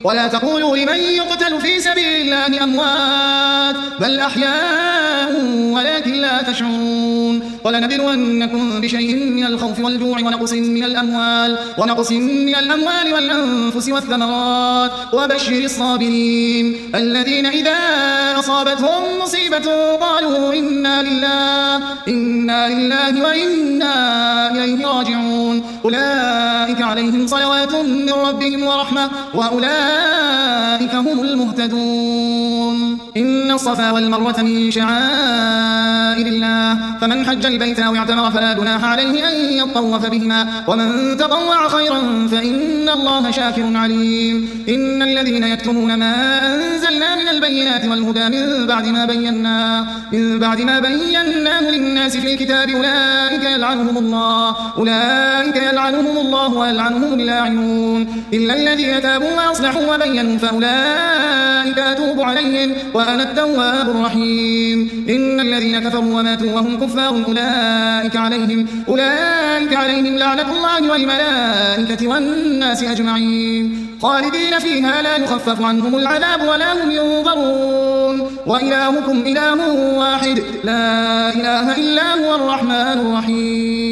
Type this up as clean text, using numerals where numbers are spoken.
ولا تقولوا لمن يقتل في سبيل الله أموات بل أحياء ولكن لا تشعرون. ولنبلونكم بشيء من الخوف والجوع ونقص من الأموال والأنفس والثمرات وبشر الصابرين الذين إذا أصابتهم مصيبة قالوا إنا لله وإنا إليه راجعون. أولئك عليهم صلوات من ربهم ورحمة وأولئك هم المهتدون. إن الصفا والمروة من شعائر الله فمن حج البيت أو اعتمر فلا جناح عليه أن يطوف بهما ومن تطوع خيرا فإن الله شاكر عليم. إن الذين يكتمون ما أنزلنا من البينات والهدى من بعد ما بيناه للناس في الكتاب أولئك يلعنهم الله ويلعنهم اللاعنون إلا الذين تابوا وأصلحوا وبينوا فأولئك أتوب عليهم وأنا التواب الرحيم. إن الذين كفروا وماتوا وهم كفار أولئك عليهم لعنة الله والملائكة والناس أجمعين خالدين فيها لا يخفف عنهم العذاب ولا هم ينظرون. وإلهكم إله واحد لا إله إلا هو الرحمن الرحيم.